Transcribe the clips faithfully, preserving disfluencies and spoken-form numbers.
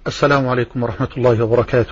السلام عليكم ورحمة الله وبركاته.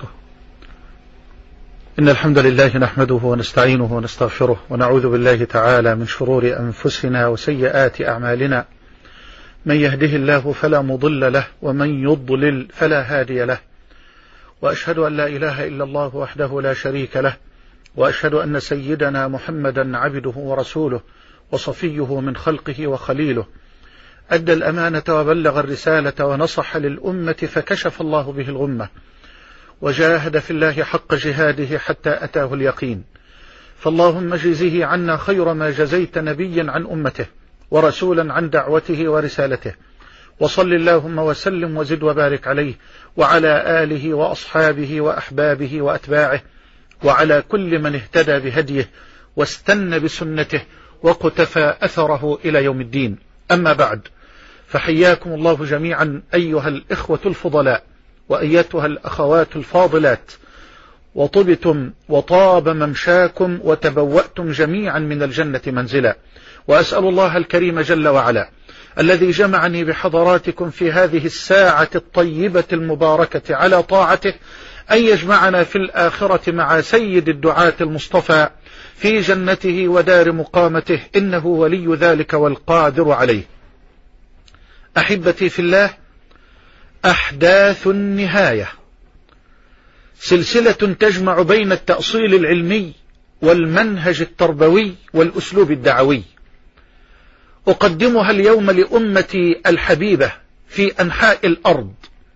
إن الحمد لله نحمده ونستعينه ونستغفره ونعوذ بالله تعالى من شرور أنفسنا وسيئات أعمالنا. من يهده الله فلا مضل له ومن يضلل فلا هادي له، وأشهد أن لا إله إلا الله وحده لا شريك له، وأشهد أن سيدنا محمدا عبده ورسوله وصفيه من خلقه وخليله، أدى الأمانة وبلغ الرسالة ونصح للأمة فكشف الله به الغمة، وجاهد في الله حق جهاده حتى أتاه اليقين. فاللهم جزه عنا خير ما جزيت نبيا عن أمته ورسولا عن دعوته ورسالته، وصل اللهم وسلم وزد وبارك عليه وعلى آله وأصحابه وأحبابه وأتباعه وعلى كل من اهتدى بهديه واستنى بسنته وقتفى أثره إلى يوم الدين. أما بعد، فحياكم الله جميعا أيها الإخوة الفضلاء وأيتها الأخوات الفاضلات، وطبتم وطاب ممشاكم وتبوأتم جميعا من الجنة منزلا. وأسأل الله الكريم جل وعلا الذي جمعني بحضراتكم في هذه الساعة الطيبة المباركة على طاعته أن يجمعنا في الآخرة مع سيد الدعاة المصطفى في جنته ودار مقامته، إنه ولي ذلك والقادر عليه. أحبتي في الله، أحداث النهاية سلسلة تجمع بين التأصيل العلمي والمنهج التربوي والأسلوب الدعوي، أقدمها اليوم لأمتي الحبيبة في أنحاء الأرض،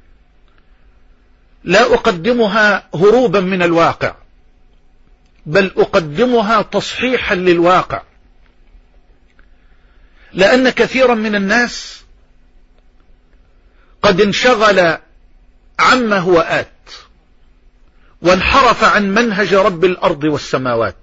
لا أقدمها هروبا من الواقع، بل أقدمها تصحيحا للواقع، لأن كثيرا من الناس قد انشغل عما هو آت وانحرف عن منهج رب الأرض والسماوات.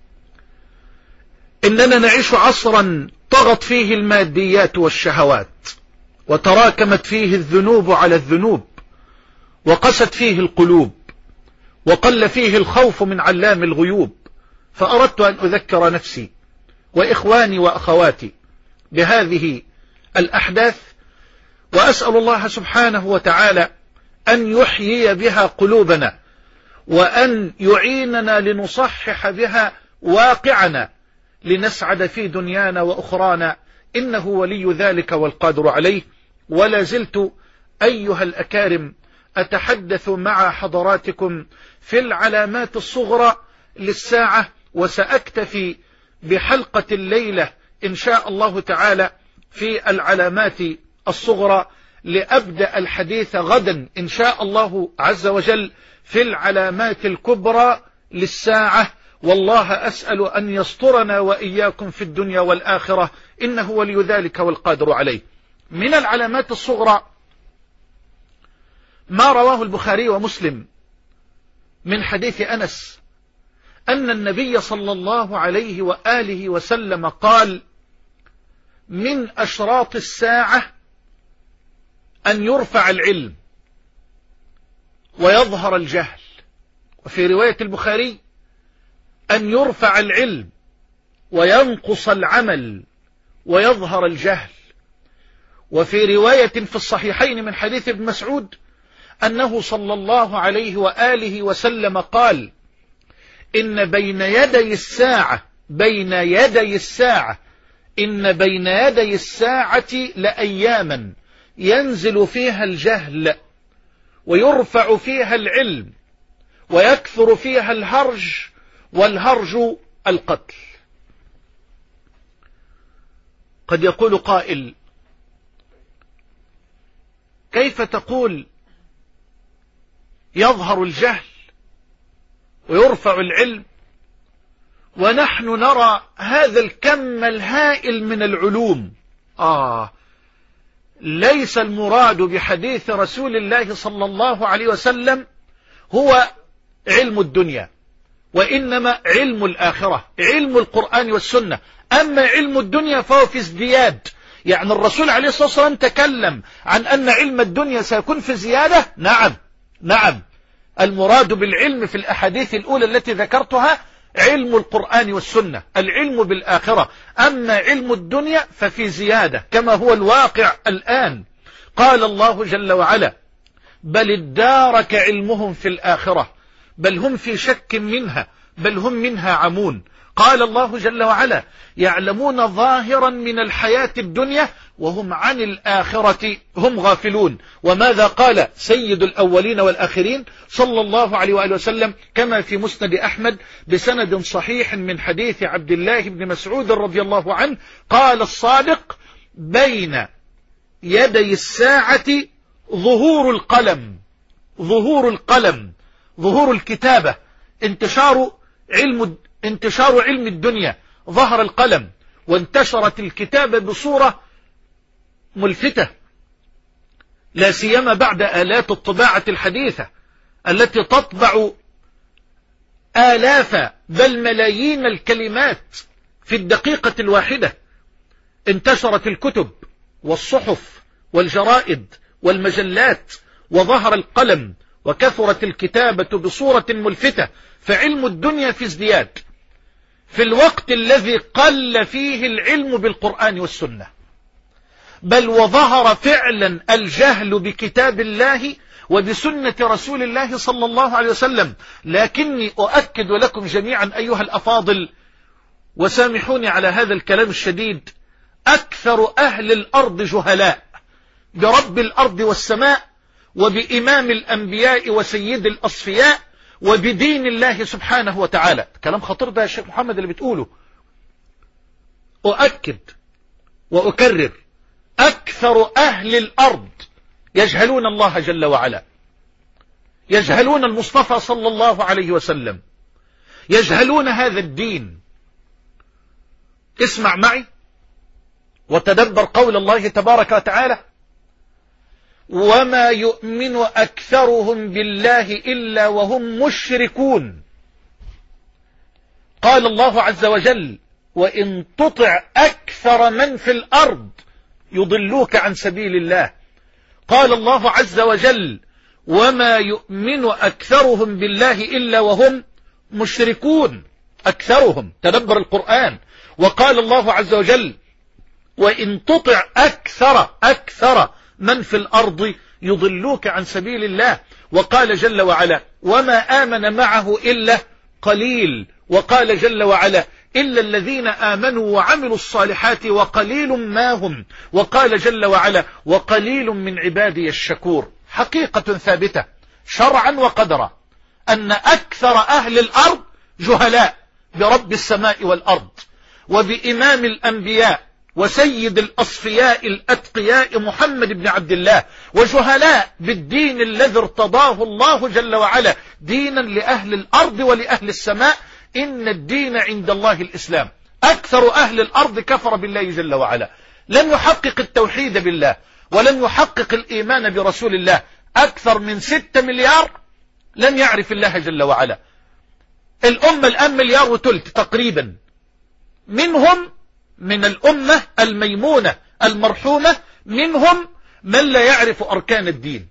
إننا نعيش عصرا طغت فيه الماديات والشهوات، وتراكمت فيه الذنوب على الذنوب، وقست فيه القلوب، وقل فيه الخوف من علام الغيوب. فأردت أن أذكر نفسي وإخواني وأخواتي بهذه الأحداث، وأسأل الله سبحانه وتعالى أن يحيي بها قلوبنا، وأن يعيننا لنصحح بها واقعنا، لنسعد في دنيانا وأخرانا، إنه ولي ذلك والقادر عليه. ولا زلت أيها الأكارم أتحدث مع حضراتكم في العلامات الصغرى للساعة، وسأكتفي بحلقة الليلة إن شاء الله تعالى في العلامات الصغرى، لأبدأ الحديث غدا إن شاء الله عز وجل في العلامات الكبرى للساعة. والله أسأل أن يسترنا وإياكم في الدنيا والآخرة، إنه ولي ذلك والقادر عليه. من العلامات الصغرى ما رواه البخاري ومسلم من حديث أنس أن النبي صلى الله عليه وآله وسلم قال: من أشراط الساعة أن يرفع العلم ويظهر الجهل. وفي رواية البخاري: أن يرفع العلم وينقص العمل ويظهر الجهل. وفي رواية في الصحيحين من حديث ابن مسعود أنه صلى الله عليه وآله وسلم قال: إن بين يدي الساعة بين يدي الساعة إن بين يدي الساعة لأياما ينزل فيها الجهل ويرفع فيها العلم ويكثر فيها الهرج، والهرج القتل. قد يقول قائل: كيف تقول يظهر الجهل ويرفع العلم ونحن نرى هذا الكم الهائل من العلوم؟ آه ليس المراد بحديث رسول الله صلى الله عليه وسلم هو علم الدنيا، وإنما علم الآخرة، علم القرآن والسنة. أما علم الدنيا فهو في ازدياد، يعني الرسول عليه الصلاة والسلام تكلم عن أن علم الدنيا سيكون في زيادة. نعم نعم المراد بالعلم في الأحاديث الأولى التي ذكرتها علم القرآن والسنة، العلم بالآخرة. أما علم الدنيا ففي زيادة كما هو الواقع الآن. قال الله جل وعلا: بل ادارك علمهم في الآخرة، بل هم في شك منها، بل هم منها عمون. قال الله جل وعلا: يعلمون ظاهرا من الحياة الدنيا وهم عن الآخرة هم غافلون. وماذا قال سيد الأولين والآخرين صلى الله عليه وآله وسلم كما في مسند أحمد بسند صحيح من حديث عبد الله بن مسعود رضي الله عنه؟ قال الصادق: بين يدي الساعة ظهور القلم، ظهور القلم، ظهور الكتابة، انتشار علم انتشار علم الدنيا، ظهر القلم وانتشرت الكتابة بصورة ملفتة، لا سيما بعد آلات الطباعة الحديثة التي تطبع آلاف بل ملايين الكلمات في الدقيقة الواحدة. انتشرت الكتب والصحف والجرائد والمجلات وظهر القلم وكثرت الكتابة بصورة ملفتة، فعلم الدنيا في ازدياد في الوقت الذي قل فيه العلم بالقرآن والسنة، بل وظهر فعلا الجهل بكتاب الله وبسنة رسول الله صلى الله عليه وسلم. لكني أؤكد لكم جميعا أيها الأفاضل، وسامحوني على هذا الكلام الشديد، أكثر أهل الأرض جهلاء برب الأرض والسماء وبإمام الأنبياء وسيد الأصفياء وبدين الله سبحانه وتعالى. كلام خطير ده يا شيخ محمد اللي بتقوله. أؤكد وأكرر: أكثر أهل الأرض يجهلون الله جل وعلا، يجهلون المصطفى صلى الله عليه وسلم، يجهلون هذا الدين. اسمع معي وتدبر قول الله تبارك وتعالى: وما يؤمن أكثرهم بالله إلا وهم مشركون. قال الله عز وجل: وإن تطع أكثر من في الأرض يضلوك عن سبيل الله. قال الله عز وجل: وما يؤمن أكثرهم بالله إلا وهم مشركون. أكثرهم، تدبر القرآن. وقال الله عز وجل: وإن تطع أكثر أكثر من في الأرض يضلوك عن سبيل الله. وقال جل وعلا: وما آمن معه إلا قليل. وقال جل وعلا: إلا الذين آمنوا وعملوا الصالحات وقليل ما هم. وقال جل وعلا: وقليل من عبادي الشكور. حقيقة ثابتة شرعا وقدرا أن أكثر أهل الأرض جهلاء برب السماء والأرض وبإمام الأنبياء وسيد الأصفياء الأتقياء محمد بن عبد الله، وجهلاء بالدين الذي ارتضاه الله جل وعلا دينا لأهل الأرض ولأهل السماء. إن الدين عند الله الإسلام. أكثر أهل الأرض كفر بالله جل وعلا، لم يحقق التوحيد بالله ولم يحقق الإيمان برسول الله. أكثر من ستة مليار لم يعرف الله جل وعلا. الأمة الآن مليار وثلث تقريبا، منهم من الأمة الميمونة المرحومة منهم من لا يعرف أركان الدين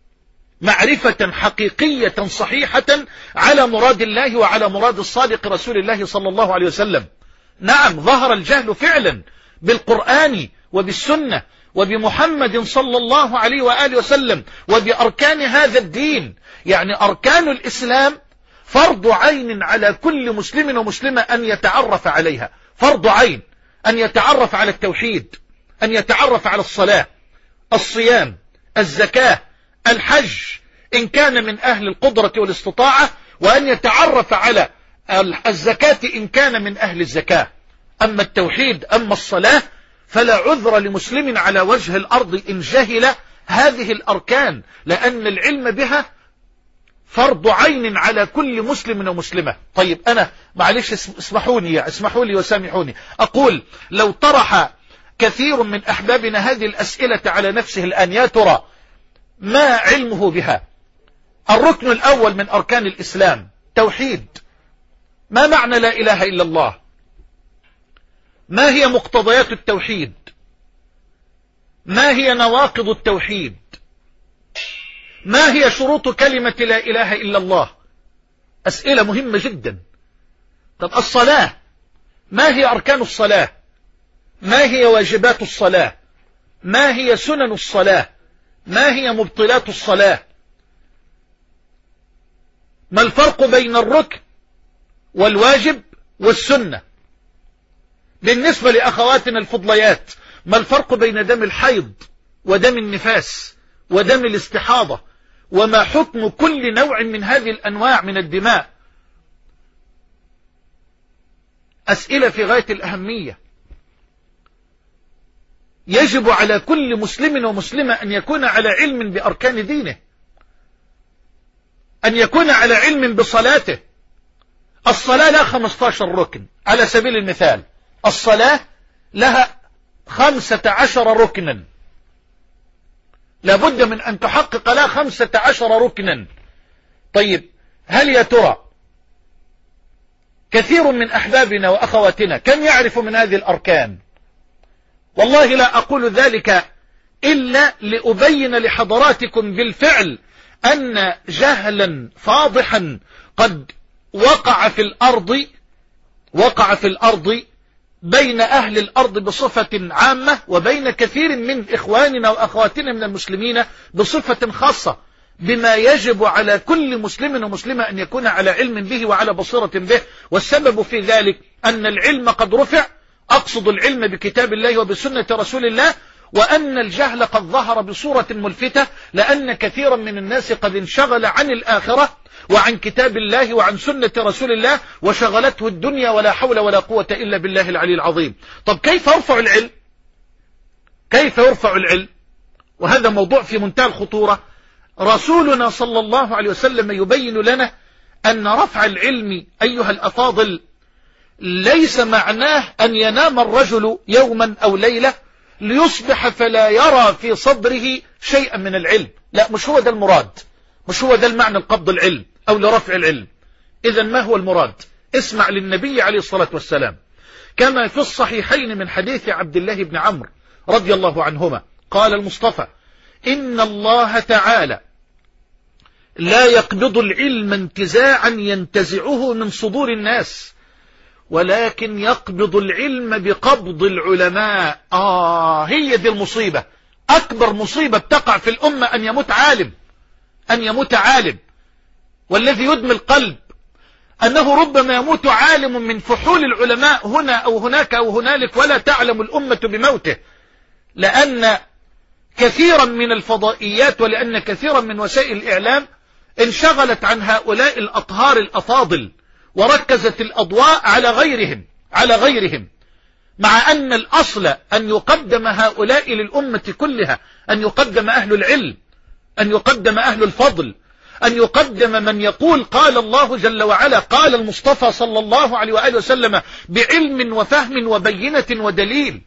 معرفة حقيقية صحيحة على مراد الله وعلى مراد الصادق رسول الله صلى الله عليه وسلم. نعم، ظهر الجهل فعلا بالقرآن وبالسنة وبمحمد صلى الله عليه وآله وسلم وبأركان هذا الدين. يعني أركان الإسلام فرض عين على كل مسلم ومسلمة أن يتعرف عليها، فرض عين أن يتعرف على التوحيد، أن يتعرف على الصلاة، الصيام، الزكاة، الحج إن كان من أهل القدرة والاستطاعة، وأن يتعرف على الزكاة إن كان من أهل الزكاة. أما التوحيد أما الصلاة فلا عذر لمسلم على وجه الأرض إن جهل هذه الأركان، لأن العلم بها فرض عين على كل مسلم ومسلمة. طيب أنا معلش اسمحوني اسمحوا لي وسامحوني أقول: لو طرح كثير من أحبابنا هذه الأسئلة على نفسه الآن، يا ترى ما علمه بها؟ الركن الأول من أركان الإسلام توحيد. ما معنى لا إله إلا الله؟ ما هي مقتضيات التوحيد؟ ما هي نواقض التوحيد؟ ما هي شروط كلمة لا إله إلا الله؟ أسئلة مهمة جدا. طب الصلاة، ما هي أركان الصلاة؟ ما هي واجبات الصلاة؟ ما هي سنن الصلاة؟ ما هي مبطلات الصلاة؟ ما الفرق بين الركن والواجب والسنة؟ بالنسبة لأخواتنا الفضليات، ما الفرق بين دم الحيض ودم النفاس ودم الاستحاضة؟ وما حكم كل نوع من هذه الأنواع من الدماء؟ أسئلة في غاية الأهمية. يجب على كل مسلم ومسلمة أن يكون على علم بأركان دينه، أن يكون على علم بصلاته. الصلاة لها خمسة عشر ركن على سبيل المثال، الصلاة لها خمسة عشر ركنا، لابد من أن تحقق لها خمسة عشر ركنا. طيب هل يا ترى كثير من أحبابنا وأخواتنا كم يعرف من هذه الأركان؟ والله لا أقول ذلك إلا لأبين لحضراتكم بالفعل أن جهلا فاضحا قد وقع في الأرض وقع في الأرض بين أهل الأرض بصفة عامة، وبين كثير من إخواننا وأخواتنا من المسلمين بصفة خاصة، بما يجب على كل مسلم ومسلمة أن يكون على علم به وعلى بصيرة به. والسبب في ذلك أن العلم قد رفع، أقصد العلم بكتاب الله وبسنة رسول الله، وأن الجهل قد ظهر بصورة ملفتة، لأن كثيرا من الناس قد انشغل عن الآخرة وعن كتاب الله وعن سنة رسول الله، وشغلته الدنيا، ولا حول ولا قوة إلا بالله العلي العظيم. طب كيف يرفع العلم؟ كيف يرفع العلم؟ وهذا موضوع في منتهى الخطورة. رسولنا صلى الله عليه وسلم يبين لنا أن رفع العلم أيها الأفاضل ليس معناه أن ينام الرجل يوما أو ليلة ليصبح فلا يرى في صدره شيئا من العلم. لا، مش هو ده المراد، مش هو ده المعنى القبض العلم أو لرفع العلم. إذن ما هو المراد؟ اسمع للنبي عليه الصلاة والسلام كما في الصحيحين من حديث عبد الله بن عمرو رضي الله عنهما قال المصطفى: إن الله تعالى لا يقبض العلم انتزاعا ينتزعه من صدور الناس، ولكن يقبض العلم بقبض العلماء. آه هي دي المصيبة، أكبر مصيبة تقع في الأمة أن يموت عالم، أن يموت عالم. والذي يدمي القلب أنه ربما يموت عالم من فحول العلماء هنا أو هناك أو هنالك ولا تعلم الأمة بموته، لأن كثيرا من الفضائيات ولأن كثيرا من وسائل الإعلام انشغلت عن هؤلاء الأطهار الأفاضل، وركزت الأضواء على غيرهم على غيرهم مع أن الأصل أن يقدم هؤلاء للأمة كلها، أن يقدم أهل العلم، أن يقدم أهل الفضل، أن يقدم من يقول قال الله جل وعلا، قال المصطفى صلى الله عليه وآله وسلم، بعلم وفهم وبينة ودليل.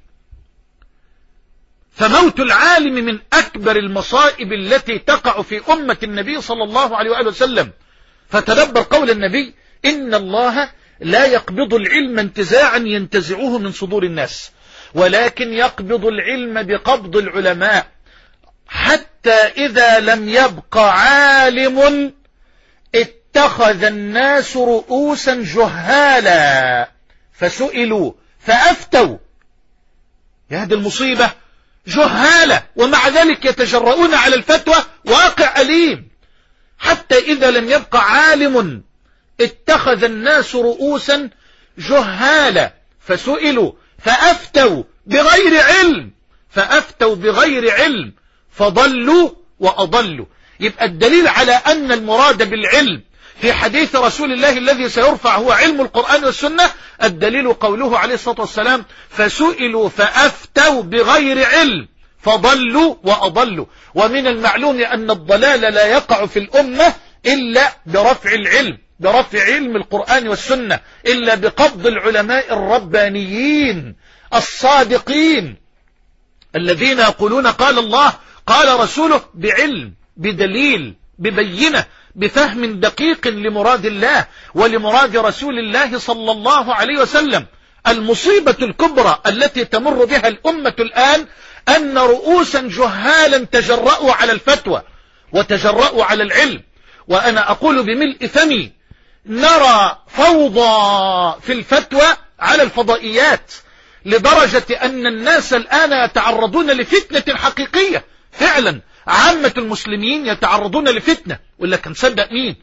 فموت العالم من أكبر المصائب التي تقع في أمة النبي صلى الله عليه وآله وسلم. فتدبر قول النبي: إن الله لا يقبض العلم انتزاعا ينتزعه من صدور الناس، ولكن يقبض العلم بقبض العلماء، حتى إذا لم يبق عالم اتخذ الناس رؤوسا جهالا فسئلوا فأفتوا. يا هذه المصيبة، جهالة ومع ذلك يتجرؤون على الفتوى، واقع أليم. حتى إذا لم يبق عالم اتخذ الناس رؤوسا جهالا فسئلوا فأفتوا بغير علم فأفتوا بغير علم فضلوا وأضلوا. يبقى الدليل على أن المراد بالعلم في حديث رسول الله الذي سيرفع هو علم القرآن والسنة، الدليل قوله عليه الصلاة والسلام: فسئلوا فأفتوا بغير علم فضلوا وأضلوا. ومن المعلوم أن الضلال لا يقع في الأمة إلا برفع العلم، برفع علم القرآن والسنة، إلا بقبض العلماء الربانيين الصادقين الذين يقولون قال الله قال رسوله بعلم بدليل ببينة بفهم دقيق لمراد الله ولمراد رسول الله صلى الله عليه وسلم. المصيبة الكبرى التي تمر بها الأمة الآن أن رؤوسا جهالا تجرؤوا على الفتوى وتجرؤوا على العلم. وأنا أقول بملء فمي: نرى فوضى في الفتوى على الفضائيات، لدرجة أن الناس الآن يتعرضون لفتنة حقيقية. فعلا عامة المسلمين يتعرضون لفتنة، ولا كان صدق مين؟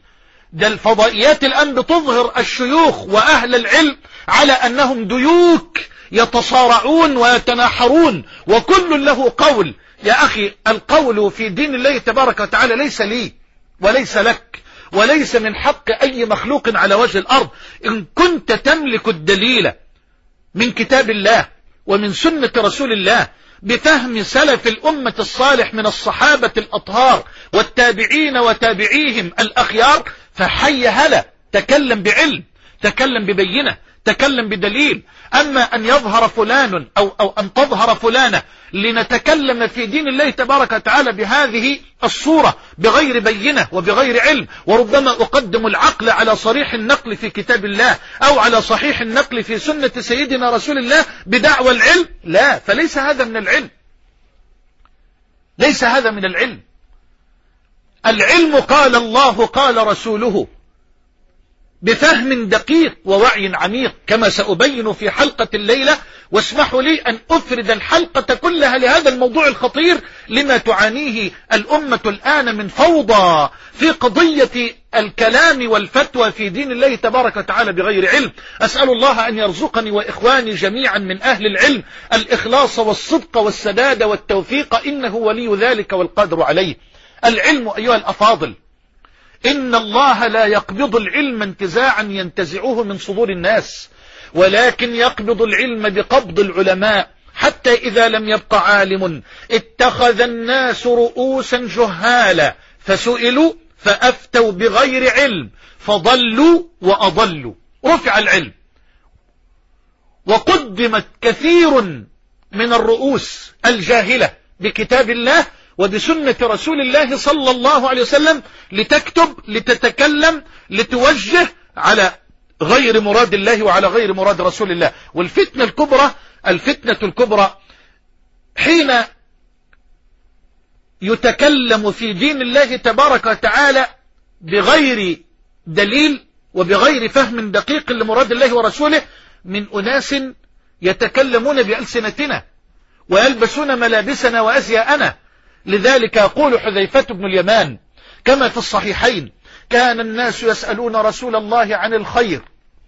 ده الفضائيات الآن بتظهر الشيوخ وأهل العلم على أنهم ديوك يتصارعون ويتناحرون، وكل له قول. يا أخي القول في دين الله تبارك وتعالى ليس لي وليس لك وليس من حق أي مخلوق على وجه الأرض. إن كنت تملك الدليل من كتاب الله ومن سنة رسول الله بفهم سلف الأمة الصالح من الصحابة الأطهار والتابعين وتابعيهم الأخيار، فحي هلا، تكلم بعلم، تكلم ببينة، تكلم بدليل. أما أن يظهر فلان أو, أو أن تظهر فلانة لنتكلم في دين الله تبارك وتعالى بهذه الصورة بغير بينة وبغير علم، وربما أقدم العقل على صريح النقل في كتاب الله أو على صحيح النقل في سنة سيدنا رسول الله بدعوى العلم، لا، فليس هذا من العلم، ليس هذا من العلم. العلم قال الله قال رسوله بفهم دقيق ووعي عميق، كما سأبين في حلقة الليلة. واسمحوا لي أن أفرد الحلقة كلها لهذا الموضوع الخطير لما تعانيه الأمة الآن من فوضى في قضية الكلام والفتوى في دين الله تبارك وتعالى بغير علم. أسأل الله أن يرزقني وإخواني جميعا من أهل العلم الإخلاص والصدق والسداد والتوفيق، إنه ولي ذلك والقادر عليه. العلم أيها الأفاضل، إن الله لا يقبض العلم انتزاعا ينتزعوه من صدور الناس، ولكن يقبض العلم بقبض العلماء، حتى إذا لم يبق عالم اتخذ الناس رؤوسا جهالا فسئلوا فأفتوا بغير علم فضلوا وأضلوا. رفع العلم وقدمت كثير من الرؤوس الجاهلة بكتاب الله وبسنة رسول الله صلى الله عليه وسلم لتكتب، لتتكلم، لتوجه على غير مراد الله وعلى غير مراد رسول الله. والفتنة الكبرى، الفتنة الكبرى حين يتكلم في دين الله تبارك وتعالى بغير دليل وبغير فهم دقيق لمراد الله ورسوله من أناس يتكلمون بألسنتنا ويلبسون ملابسنا وأزياءنا. لذلك يقول حذيفة بن اليمان كما في الصحيحين: كان الناس يسألون رسول الله عن الخير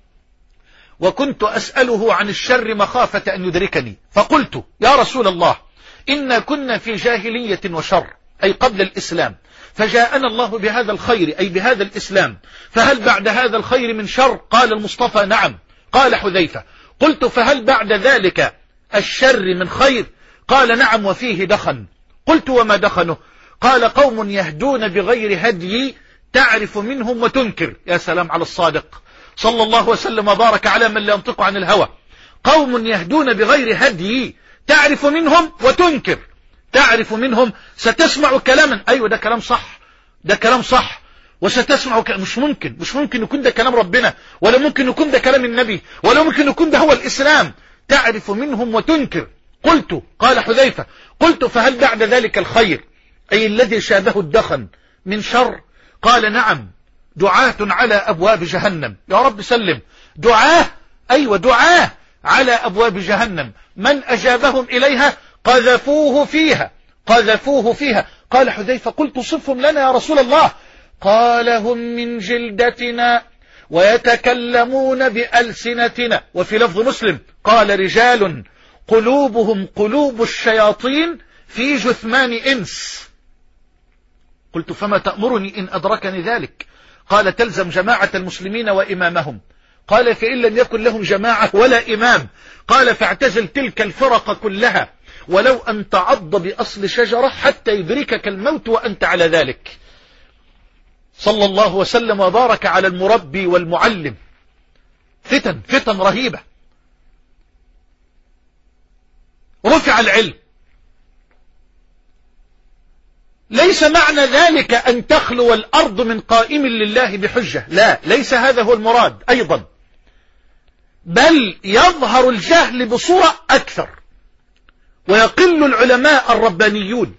وكنت أسأله عن الشر مخافة أن يدركني، فقلت: يا رسول الله، إنا كنا في جاهلية وشر، أي قبل الإسلام، فجاءنا الله بهذا الخير أي بهذا الإسلام، فهل بعد هذا الخير من شر؟ قال المصطفى: نعم. قال حذيفة: قلت: فهل بعد ذلك الشر من خير؟ قال: نعم، وفيه دخن. قلت: وما دخنه؟ قال: قوم يهدون بغير هدي تعرف منهم وتنكر. يا سلام على الصادق صلى الله وسلم وبارك على من لا ينطق عن الهوى. قوم يهدون بغير هدي تعرف منهم وتنكر. تعرف منهم، ستسمع كلاما، أيوة ده كلام صح، ده كلام صح، وستسمع ك... مش ممكن مش ممكن يكون ده كلام ربنا، ولا ممكن يكون ده كلام النبي، ولا ممكن يكون ده هو الإسلام. تعرف منهم وتنكر. قلت، قال حذيفة: قلت: فهل بعد ذلك الخير أي الذي شابه الدخن من شر؟ قال: نعم، دعاة على أبواب جهنم. يا رب سلم. دعاة، أيوة دعاة على أبواب جهنم، من أجابهم إليها قذفوه فيها، قذفوه فيها. قال حذيفة: قلت: صفهم لنا يا رسول الله. قال: هم من جلدتنا ويتكلمون بألسنتنا. وفي لفظ مسلم قال: رجال قلوبهم قلوب الشياطين في جثمان إنس. قلت: فما تأمرني إن أدركني ذلك؟ قال: تلزم جماعة المسلمين وإمامهم. قال: فإن لم يكن لهم جماعة ولا إمام؟ قال: فاعتزل تلك الفرق كلها ولو أن تعض بأصل شجرة حتى يدركك الموت وأنت على ذلك. صلى الله وسلم وبارك على المربي والمعلم. فتن فتن رهيبة. رفع العلم. ليس معنى ذلك أن تخلو الأرض من قائم لله بحجة، لا، ليس هذا هو المراد أيضا، بل يظهر الجهل بصورة أكثر ويقل العلماء الربانيون.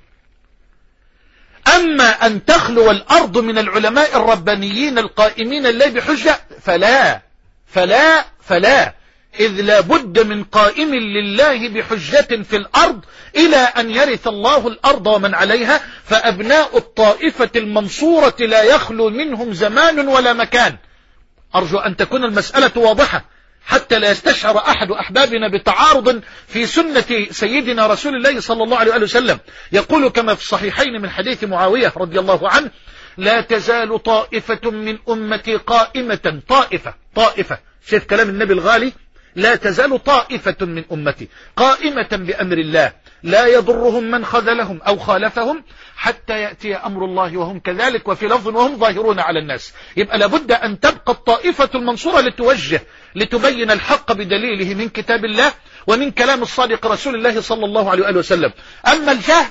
أما أن تخلو الأرض من العلماء الربانيين القائمين لله بحجة فلا فلا فلا إذ لا بد من قائم لله بحجة في الأرض إلى أن يرث الله الأرض ومن عليها، فأبناء الطائفة المنصورة لا يخلو منهم زمان ولا مكان. أرجو أن تكون المسألة واضحة حتى لا يستشعر أحد أحبابنا بتعارض في سنة سيدنا رسول الله صلى الله عليه وسلم. يقول كما في الصحيحين من حديث معاوية رضي الله عنه: لا تزال طائفة من أمتي قائمة. طائفة طائفة شايف كلام النبي الغالي؟ لا تزال طائفة من أمتي قائمة بأمر الله لا يضرهم من خذلهم أو خالفهم حتى يأتي أمر الله وهم كذلك، وفي لفظ وهم ظاهرون على الناس. يبقى لابد أن تبقى الطائفة المنصورة لتوجه لتبين الحق بدليله من كتاب الله ومن كلام الصادق رسول الله صلى الله عليه وسلم. أما الجهل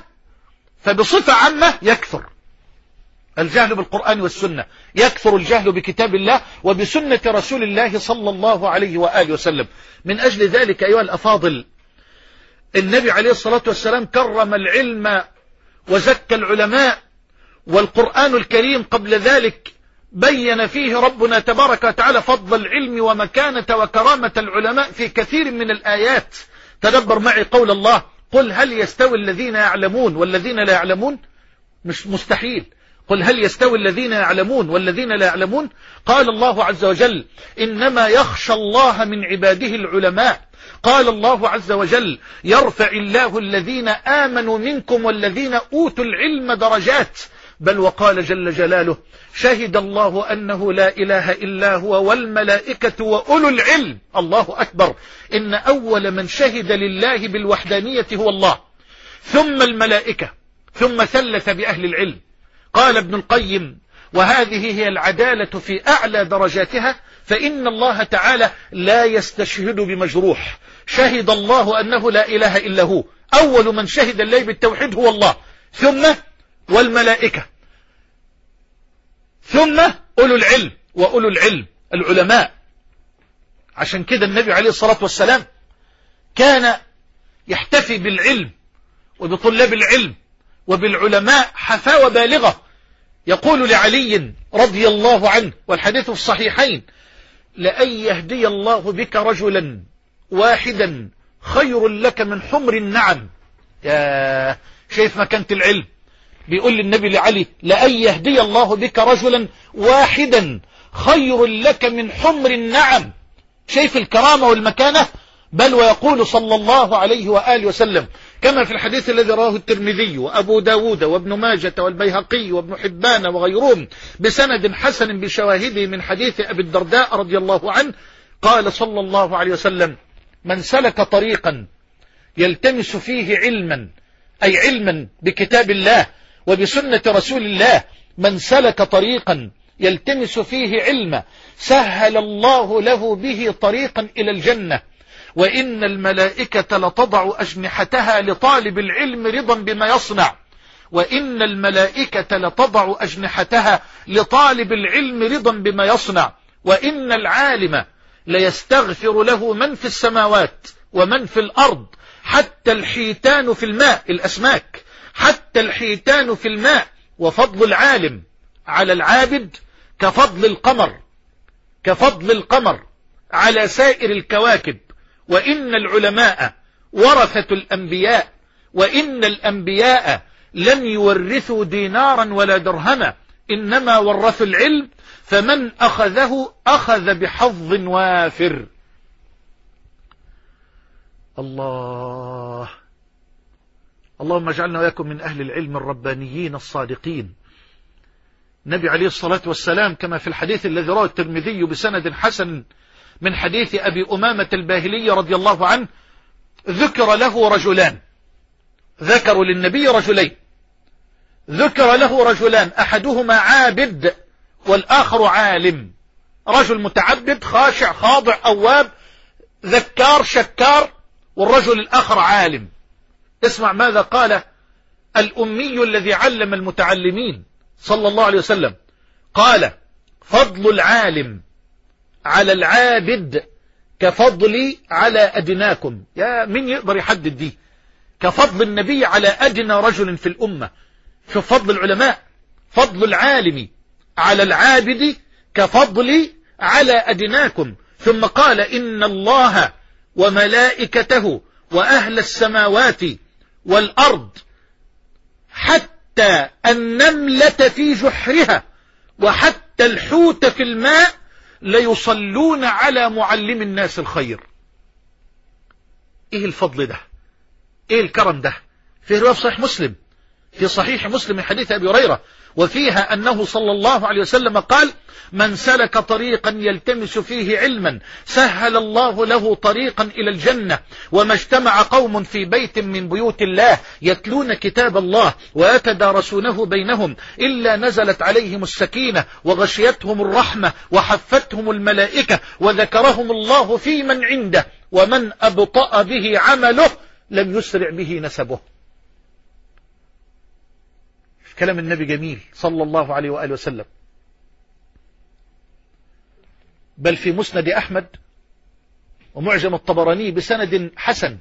فبصفة عامة يكثر، الجهل بالقرآن والسنة يكثر، الجهل بكتاب الله وبسنة رسول الله صلى الله عليه وآله وسلم. من أجل ذلك أيها الأفاضل، النبي عليه الصلاة والسلام كرم العلم وزكى العلماء، والقرآن الكريم قبل ذلك بين فيه ربنا تبارك وتعالى فضل العلم ومكانة وكرامة العلماء في كثير من الآيات. تدبر معي قول الله: قل هل يستوي الذين يعلمون والذين لا يعلمون؟ مش مستحيل. قل هل يستوي الذين يعلمون والذين لا يعلمون؟ قال الله عز وجل: إنما يخشى الله من عباده العلماء. قال الله عز وجل: يرفع الله الذين آمنوا منكم والذين أوتوا العلم درجات. بل وقال جل جلاله: شهد الله أنه لا إله إلا هو والملائكة وأولو العلم. الله أكبر. إن أول من شهد لله بالوحدانية هو الله، ثم الملائكة، ثم ثلث بأهل العلم. قال ابن القيم: وهذه هي العدالة في أعلى درجاتها، فإن الله تعالى لا يستشهد بمجروح. شهد الله أنه لا إله إلا هو، أول من شهد الله بالتوحيد هو الله، ثم والملائكة، ثم أولو العلم، وأولو العلم العلماء. عشان كده النبي عليه الصلاة والسلام كان يحتفي بالعلم وبطلاب العلم وبالعلماء حفاوة بالغة. يقول لعلي رضي الله عنه، والحديث في الصحيحين: لأن يهدي الله بك رجلا واحدا خير لك من حمر النعم. يا شايف مكانة العلم؟ بيقول للنبي لعلي: لأن يهدي الله بك رجلا واحدا خير لك من حمر النعم. شايف الكرامة والمكانة؟ بل ويقول صلى الله عليه وآله وسلم كما في الحديث الذي رواه الترمذي وأبو داود وابن ماجة والبيهقي وابن حبان وغيرهم بسند حسن بشواهده من حديث أبي الدرداء رضي الله عنه، قال صلى الله عليه وسلم: من سلك طريقا يلتمس فيه علما، أي علما بكتاب الله وبسنة رسول الله، من سلك طريقا يلتمس فيه علما سهل الله له به طريقا إلى الجنة، وإن الملائكة لتضع أجنحتها لطالب العلم رضا بما يصنع، وإن الملائكة لتضع أجنحتها لطالب العلم رضا بما يصنع، وإن العالم ليستغفر له من في السماوات ومن في الأرض، حتى الحيتان في الماء، الأسماك، حتى الحيتان في الماء. وفضل العالم على العابد كفضل القمر، كفضل القمر على سائر الكواكب. وإن العلماء ورثة الأنبياء، وإن الأنبياء لم يورثوا دينارا ولا درهما، إنما ورثوا العلم، فمن أخذه أخذ بحظ وافر. الله اللهم اجعلنا وإياكم من أهل العلم الربانيين الصادقين. النبي عليه الصلاة والسلام كما في الحديث الذي رواه الترمذي بسند حسن من حديث أبي أمامة الباهلي رضي الله عنه، ذكر له رجلان، ذكروا للنبي رجلين، ذكر له رجلان أحدهما عابد والآخر عالم. رجل متعبد خاشع خاضع أواب ذكار شكار، والرجل الآخر عالم. اسمع ماذا قال الأمي الذي علم المتعلمين صلى الله عليه وسلم. قال: فضل العالم على العابد كفضلي على أدناكم. يا من يقدر يحدد دي؟ كفضل النبي على أدنى رجل في الأمة. شوف فضل العلماء، فضل العالم على العابد كفضلي على أدناكم، ثم قال إن الله وملائكته وأهل السماوات والأرض حتى النملة في جحرها وحتى الحوت في الماء ليصلون على معلم الناس الخير. ايه الفضل ده؟ ايه الكرم ده؟ في رواية صحيح مسلم في صحيح مسلم من حديث أبي هريرة، وفيها أنه صلى الله عليه وسلم قال: من سلك طريقا يلتمس فيه علما سهل الله له طريقا إلى الجنة. وما اجتمع قوم في بيت من بيوت الله يتلون كتاب الله ويتدارسونه بينهم إلا نزلت عليهم السكينة وغشيتهم الرحمة وحفتهم الملائكة وذكرهم الله في من عنده، ومن أبطأ به عمله لم يسرع به نسبه. كلام النبي جميل صلى الله عليه وآله وسلم. بل في مسند أحمد ومعجم الطبراني بسند حسن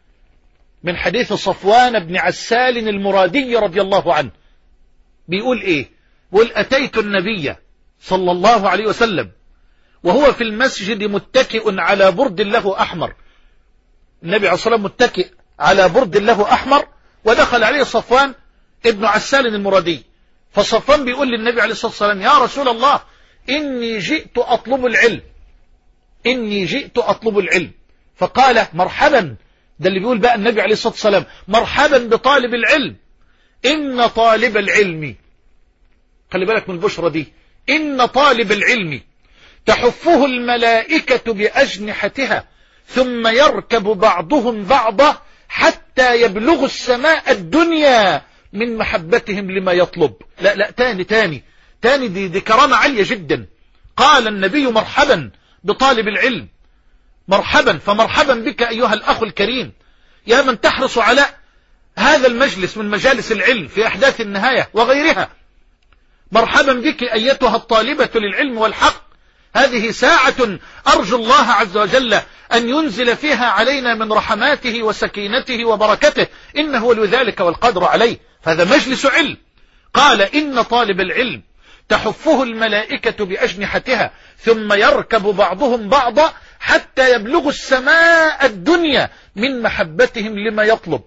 من حديث صفوان بن عسال المرادي رضي الله عنه، بيقول إيه؟ بيقول: أتيت النبي صلى الله عليه وسلم وهو في المسجد متكئ على برد له أحمر. النبي عليه الصلاة والسلام متكئ على برد له أحمر، ودخل عليه صفوان ابن عسال المرادي. فصفوان بيقول للنبي عليه الصلاة والسلام: يا رسول الله، إني جئت أطلب العلم إني جئت أطلب العلم. فقال: مرحبا. ده اللي بيقول بقى النبي عليه الصلاة والسلام: مرحبا بطالب العلم، إن طالب العلم، خلي بالك من البشرة دي، إن طالب العلم تحفه الملائكة بأجنحتها ثم يركب بعضهم بعضا حتى يبلغ السماء الدنيا من محبتهم لما يطلب. لا لا تاني تاني تاني دي, دي كرامة عالية جدا. قال النبي: مرحبا بطالب العلم، مرحبا. فمرحبا بك أيها الأخ الكريم، يا من تحرص على هذا المجلس من مجالس العلم في أحداث النهاية وغيرها. مرحبا بك أيتها الطالبة للعلم والحق. هذه ساعة أرجو الله عز وجل أن ينزل فيها علينا من رحماته وسكينته وبركته، إنه ولي ذلك والقدر عليه. فهذا مجلس علم. قال: إن طالب العلم تحفه الملائكة بأجنحتها ثم يركب بعضهم بعضا حتى يبلغ السماء الدنيا من محبتهم لما يطلب.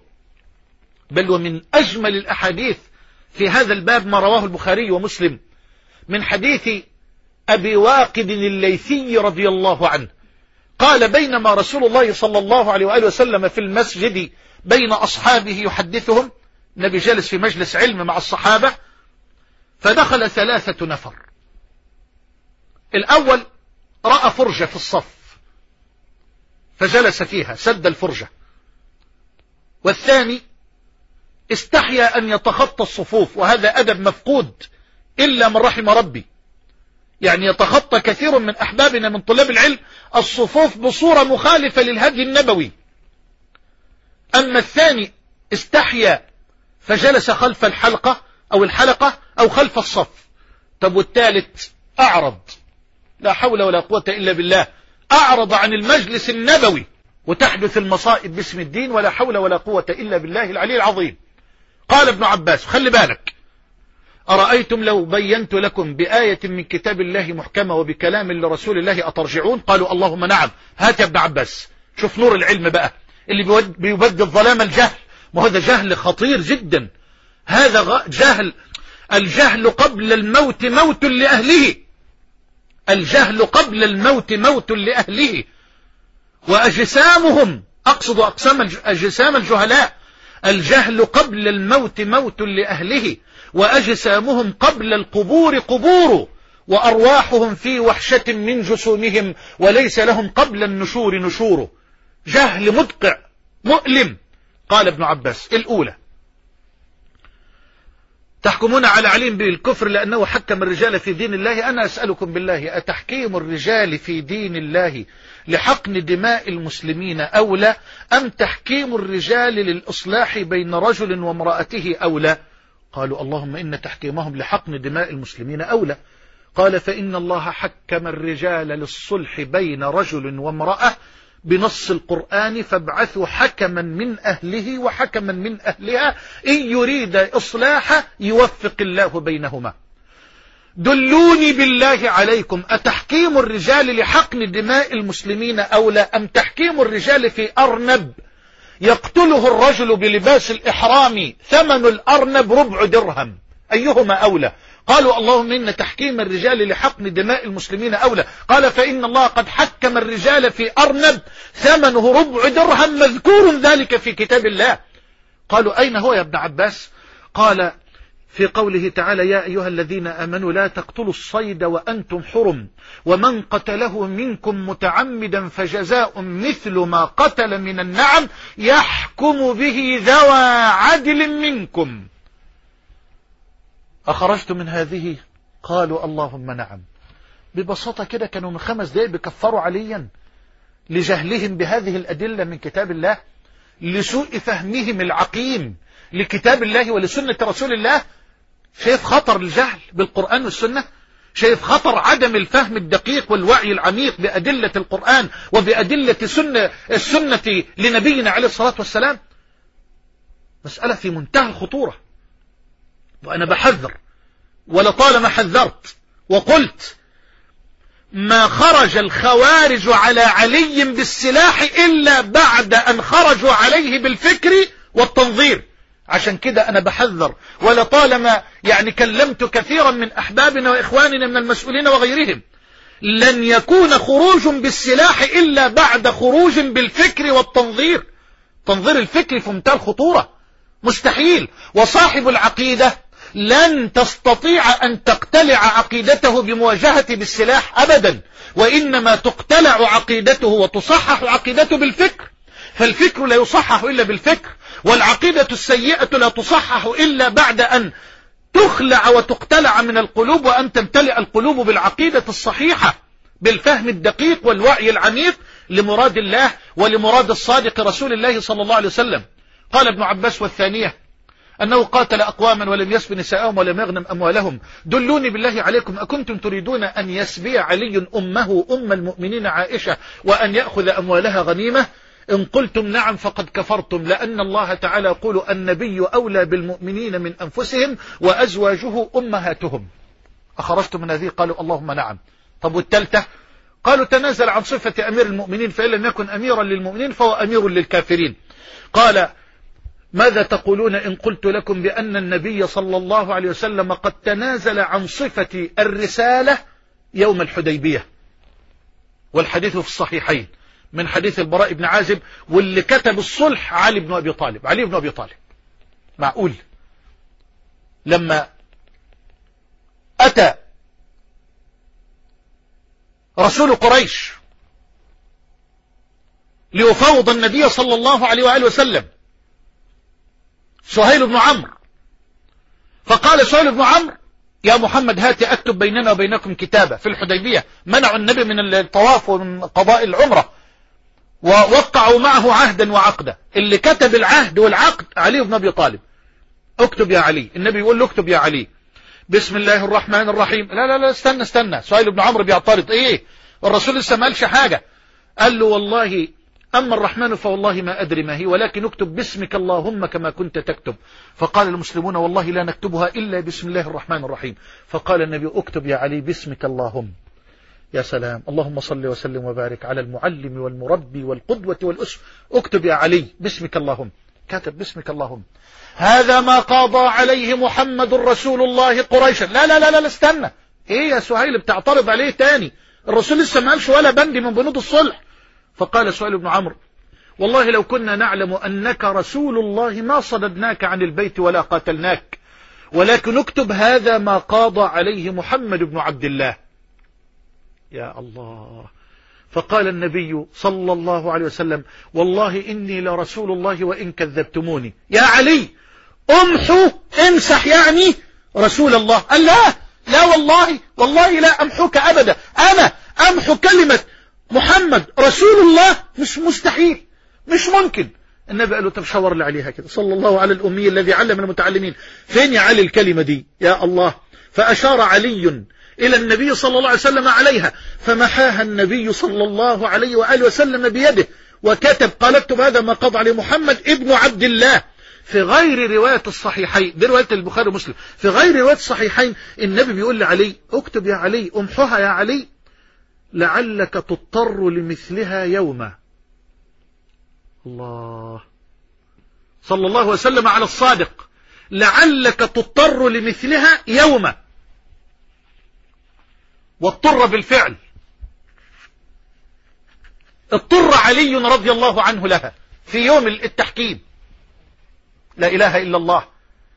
بل ومن أجمل الأحاديث في هذا الباب ما رواه البخاري ومسلم من حديث أبي واقد الليثي رضي الله عنه قال: بينما رسول الله صلى الله عليه وآله وسلم في المسجد بين أصحابه يحدثهم، النبي جالس في مجلس علم مع الصحابة، فدخل ثلاثة نفر. الأول رأى فرجة في الصف فجلس فيها سد الفرجة، والثاني استحيا أن يتخطى الصفوف، وهذا أدب مفقود إلا من رحم ربي. يعني يتخطى كثير من أحبابنا من طلاب العلم الصفوف بصورة مخالفة للهدي النبوي. أما الثاني استحيا فجلس خلف الحلقة أو الحلقة أو خلف الصف. طب والثالث أعرض، لا حول ولا قوة إلا بالله، أعرض عن المجلس النبوي، وتحدث المصائب باسم الدين، ولا حول ولا قوة إلا بالله العلي العظيم. قال ابن عباس: خلي بالك، أرأيتم لو بينت لكم بآية من كتاب الله محكمة وبكلام لرسول الله أترجعون؟ قالوا: اللهم نعم. هات يا ابن عباس، شوف نور العلم بقى اللي بيبدل ظلام الجهل. وهذا جهل خطير جدا، هذا جهل. الجهل قبل الموت موت لأهله، الجهل قبل الموت موت لأهله. وأجسامهم، أقصد أقسام أجسام الجهلاء، الجهل قبل الموت موت لأهله، وأجسامهم قبل القبور قبور، وأرواحهم في وحشة من جسومهم، وليس لهم قبل النشور نشور. جهل مدقع مؤلم. قال ابن عباس: الأولى، تحكمون على علي بالكفر لأنه حكم الرجال في دين الله. أنا أسألكم بالله، أتحكيم الرجال في دين الله لحقن دماء المسلمين أولى، أم تحكيم الرجال للإصلاح بين رجل وامرأته أولى؟ قالوا: اللهم إن تحكيمهم لحقن دماء المسلمين أولى. قال: فإن الله حكم الرجال للصلح بين رجل وامرأة بنص القرآن، فابعثوا حكما من أهله وحكما من أهلها إن يريد إصلاحا يوفق الله بينهما. دلوني بالله عليكم، أتحكيم الرجال لحقن دماء المسلمين أولى أم تحكيم الرجال في أرنب يقتله الرجل بلباس الإحرام ثمن الأرنب ربع درهم، أيهما أولى؟ قالوا اللهم إن تحكيم الرجال لحقن دماء المسلمين أولى. قال فإن الله قد حكم الرجال في أرنب ثمنه ربع درهم مذكور ذلك في كتاب الله. قالوا أين هو يا ابن عباس؟ قال في قوله تعالى يا أيها الذين آمنوا لا تقتلوا الصيد وأنتم حرم ومن قتله منكم متعمدا فجزاء مثل ما قتل من النعم يحكم به ذوى عدل منكم. أخرجت من هذه؟ قالوا اللهم نعم. ببساطة كده كانوا من خمس دقائق بكفروا عليا لجهلهم بهذه الأدلة من كتاب الله، لسوء فهمهم العقيم لكتاب الله ولسنة رسول الله. شايف خطر الجهل بالقرآن والسنة؟ شايف خطر عدم الفهم الدقيق والوعي العميق بأدلة القرآن وبأدلة سنة السنة لنبينا عليه الصلاة والسلام؟ مسألة في منتهى الخطورة، وأنا بحذر ولطالما حذرت وقلت ما خرج الخوارج على علي بالسلاح إلا بعد أن خرجوا عليه بالفكر والتنظير. عشان كده أنا بحذر ولطالما يعني كلمت كثيرا من أحبابنا وإخواننا من المسؤولين وغيرهم، لن يكون خروج بالسلاح إلا بعد خروج بالفكر والتنظير. تنظير الفكر في منتهى الخطورة، مستحيل. وصاحب العقيدة لن تستطيع أن تقتلع عقيدته بمواجهة بالسلاح أبدا، وإنما تقتلع عقيدته وتصحح عقيدته بالفكر، فالفكر لا يصحح إلا بالفكر، والعقيدة السيئة لا تصحح إلا بعد أن تخلع وتقتلع من القلوب، وأن تمتلئ القلوب بالعقيدة الصحيحة بالفهم الدقيق والوعي العميق لمراد الله ولمراد الصادق رسول الله صلى الله عليه وسلم. قال ابن عباس والثانية أنه قاتل أقواما ولم يسب نساءهم ولم يغنم أموالهم. دلوني بالله عليكم أكنتم تريدون أن يسبي علي أمه أم المؤمنين عائشة وأن يأخذ أموالها غنيمة؟ إن قلتم نعم فقد كفرتم، لأن الله تعالى يقول النبي أولى بالمؤمنين من أنفسهم وأزواجه أمهاتهم. أخرجتم من هذه؟ قالوا اللهم نعم. طب والتالتة؟ قالوا تنازل عن صفة أمير المؤمنين، فإن لم يكن أميرا للمؤمنين فهو أمير للكافرين. قال ماذا تقولون إن قلت لكم بأن النبي صلى الله عليه وسلم قد تنازل عن صفة الرسالة يوم الحديبية؟ والحديث في الصحيحين من حديث البراء بن عازب، واللي كتب الصلح علي بن أبي طالب. علي بن أبي طالب معقول لما أتى رسول قريش ليفاوض النبي صلى الله عليه وآله وسلم سهيل بن عمرو، فقال سهيل بن عمرو يا محمد هات أكتب بيننا وبينكم كتابة. في الحديبية منعوا النبي من الطواف ومن قضاء العمرة ووقعوا معه عهدا وعقدا. اللي كتب العهد والعقد علي بن أبي طالب. اكتب يا علي. النبي يقول له اكتب يا علي بسم الله الرحمن الرحيم. لا لا لا استنى استنى سهيل بن عمرو بيعترض. ايه الرسول لسه ما قالش حاجة. قال له والله أما الرحمن فوالله ما أدري ما هي، ولكن اكتب باسمك اللهم كما كنت تكتب. فقال المسلمون والله لا نكتبها إلا بسم الله الرحمن الرحيم. فقال النبي اكتب يا علي باسمك اللهم. يا سلام، اللهم صل وسلم وبارك على المعلم والمربي والقدوة والأسوة. اكتب يا علي باسمك اللهم. كتب باسمك اللهم. هذا ما قضى عليه محمد رسول الله قريشا. لا لا لا لا استنى. ايه يا سهيل بتعترض عليه تاني؟ الرسول لسه ما قالش ولا بند من بنود الصلح. فقال سهيل بن عمرو والله لو كنا نعلم أنك رسول الله ما صددناك عن البيت ولا قاتلناك، ولكن اكتب هذا ما قاضى عليه محمد بن عبد الله. يا الله. فقال النبي صلى الله عليه وسلم والله إني لرسول الله وإن كذبتموني. يا علي امحو امسح يعني رسول الله. قال لا لا والله والله لا أمحوك أبدا، أنا أمحو كلمة محمد رسول الله مش مستحيل مش ممكن. النبي قال له طب شاور لي عليها كده صلى الله على الأمي الذي علم المتعلمين. فين يا علي الكلمة دي؟ يا الله. فأشار علي إلى النبي صلى الله عليه وسلم عليها، فمحاها النبي صلى الله عليه وآله وسلم بيده وكتب قال اكتب هذا ما قضى عليه محمد ابن عبد الله. في غير رواية الصحيحين، دي رواية البخاري ومسلم، في غير رواية الصحيحين النبي بيقول لعلي اكتب يا علي، امحوها يا علي لعلك تضطر لمثلها يوما. الله، صلى الله وسلم على الصادق، لعلك تضطر لمثلها يوما، واضطر بالفعل، اضطر علي رضي الله عنه لها في يوم التحكيم. لا إله إلا الله.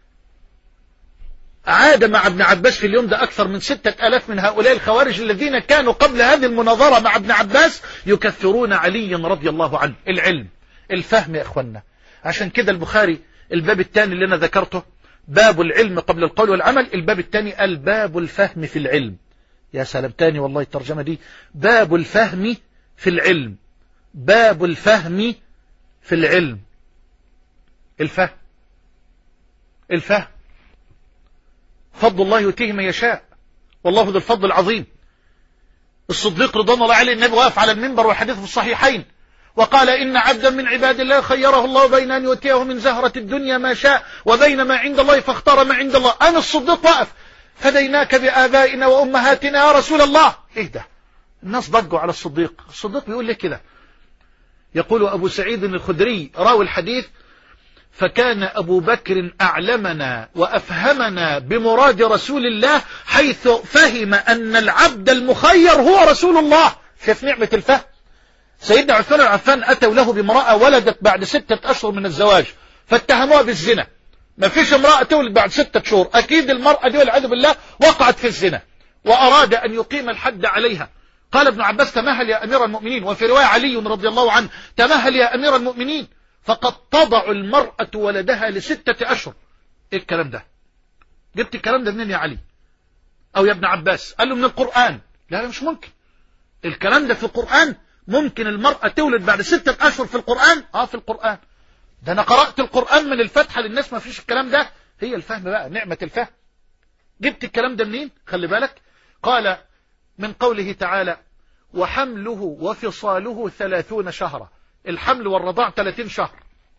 عاد مع ابن عباس في اليوم ده أكثر من ستة آلاف من هؤلاء الخوارج الذين كانوا قبل هذه المناظرة مع ابن عباس يكفرون علي رضي الله عنه. العلم، الفهم يا إخوانا. عشان كده البخاري الباب الثاني اللي أنا ذكرته باب العلم قبل القول والعمل، الباب الثاني الباب الفهم في العلم. يا سلام، تاني والله الترجمة دي، باب الفهم في العلم، باب الفهم في العلم. الفهم، الفهم فضل الله يؤتيه من يشاء، والله ذو الفضل العظيم. الصديق رضوان الله عليه النبي واقف على المنبر والحديث في الصحيحين وقال إن عبدا من عباد الله خيره الله بين أن يؤتيه من زهرة الدنيا ما شاء وبين ما عند الله فاختار ما عند الله. أنا الصديق واقف، فديناك بآبائنا وأمهاتنا يا رسول الله. إيه ده؟ الناس ضجوا على الصديق. الصديق بيقول لك كده، يقول أبو سعيد الخدري راوي الحديث: فكان أبو بكر أعلمنا وأفهمنا بمراد رسول الله حيث فهم أن العبد المخير هو رسول الله. شاف نعمة الفهم. سيدنا عثمان العفان أتوا له بامرأة ولدت بعد ستة أشهر من الزواج فاتهموها بالزنا. ما فيش امرأة تولد بعد ستة شهور، أكيد المرأة دي والعياذ بالله وقعت في الزنا، وأراد أن يقيم الحد عليها. قال ابن عباس: تمهل يا أمير المؤمنين. وفي رواية علي رضي الله عنه: تمهل يا أمير المؤمنين، فقد تضع المرأة ولدها لستة أشهر. إيه الكلام ده؟ جبت الكلام ده منين يا علي أو يا ابن عباس؟ قال له: من القرآن. لا لا، مش ممكن الكلام ده في القرآن. ممكن المرأة تولد بعد ستة أشهر في القرآن؟ آه في القرآن. ده أنا قرأت القرآن من الفتحة للناس، ما فيش الكلام ده. هي الفهم بقى، نعمة الفهم. جبت الكلام ده منين؟ خلي بالك، قال من قوله تعالى: وحمله وفصاله ثلاثون شهرا. الحمل والرضاع ثلاثين شهر،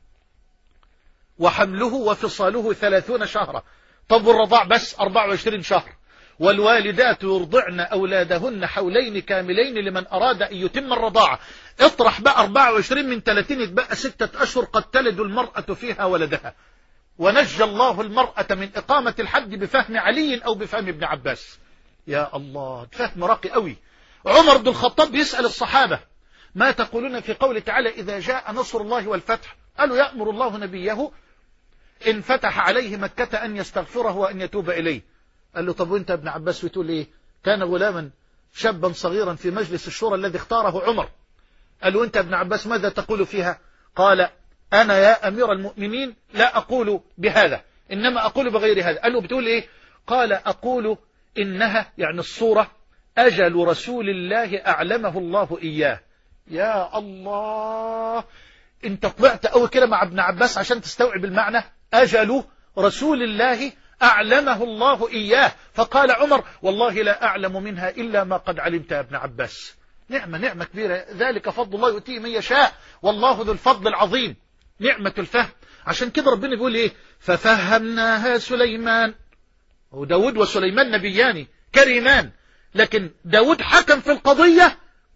وحمله وفصاله ثلاثون شهرا. طب والرضاع بس أربعة وعشرين شهر. والوالدات يرضعن أولادهن حولين كاملين لمن أراد أن يتم الرضاعة. اطرح بقى أربعة وعشرين من ثلاثين يتبقى ستة أشهر قد تلد المرأة فيها ولدها. ونجى الله المرأة من إقامة الحد بفهم علي أو بفهم ابن عباس. يا الله، فهم راقي قوي. عمر بن الخطاب بيسأل الصحابة: ما تقولون في قوله تعالى: إذا جاء نصر الله والفتح؟ قالوا: يأمر الله نبيه إن فتح عليه مكة أن يستغفره وأن يتوب إليه. قال له: طب وانت ابن عباس بتقول ايه؟ كان غلاما شابا صغيرا في مجلس الشورى الذي اختاره عمر. قال له: انت ابن عباس ماذا تقول فيها؟ قال: انا يا امير المؤمنين لا اقول بهذا، انما اقول بغير هذا. قال له: بتقول ايه؟ قال: اقول انها يعني الصورة اجل رسول الله اعلمه الله اياه. يا الله، انت طلعت قوي كده مع ابن عباس عشان تستوعب المعنى. اجل رسول الله أعلمه الله إياه. فقال عمر: والله لا أعلم منها إلا ما قد علمت يا ابن عباس. نعمة، نعمة كبيرة. ذلك فضل الله يؤتيه من يشاء، والله ذو الفضل العظيم. نعمة الفهم. عشان كده ربنا بيقول إيه؟ ففهمناها سليمان. وداود وسليمان نبيان كريمان، لكن داود حكم في القضية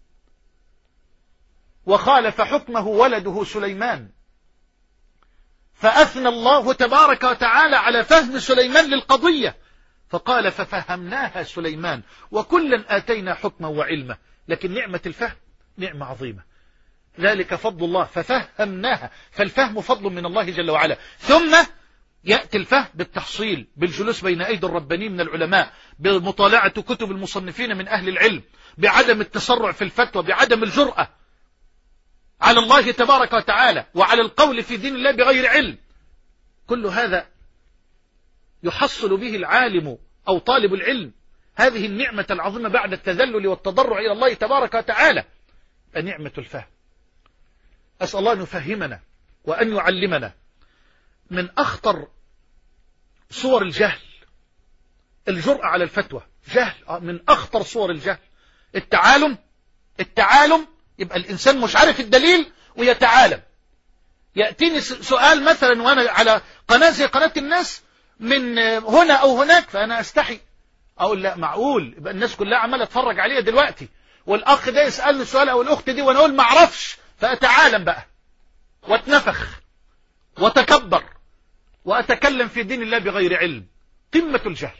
وخالف حكمه ولده سليمان، فأثنى الله تبارك وتعالى على فهم سليمان للقضية فقال: ففهمناها سليمان وكلا آتينا حكما وعلما. لكن نعمة الفهم نعمة عظيمة. ذلك فضل الله. ففهمناها، فالفهم فضل من الله جل وعلا. ثم يأتي الفهم بالتحصيل، بالجلوس بين أيدي الربانيين من العلماء، بمطالعة كتب المصنفين من أهل العلم، بعدم التسرع في الفتوى، بعدم الجرأة على الله تبارك وتعالى وعلى القول في دين الله بغير علم. كل هذا يحصل به العالم أو طالب العلم هذه النعمة العظيمة بعد التذلل والتضرع إلى الله تبارك وتعالى، نعمة الفهم. أسأل الله أن يفهمنا وأن يعلمنا. من أخطر صور الجهل الجرأة على الفتوى. جهل من أخطر صور الجهل. التعالم التعالم يبقى الإنسان مش عارف الدليل ويتعالم. يأتيني سؤال مثلا وأنا على قناة زي قناة الناس من هنا أو هناك، فأنا أستحي أقول لا معقول يبقى الناس كلها عمالة تتفرج عليها دلوقتي، والأخ ده يسألني سؤال أو الأخت دي وأنا أقول ما أعرفش، فأتعالم بقى واتنفخ وتكبر وأتكلم في دين الله بغير علم. قمة الجهل،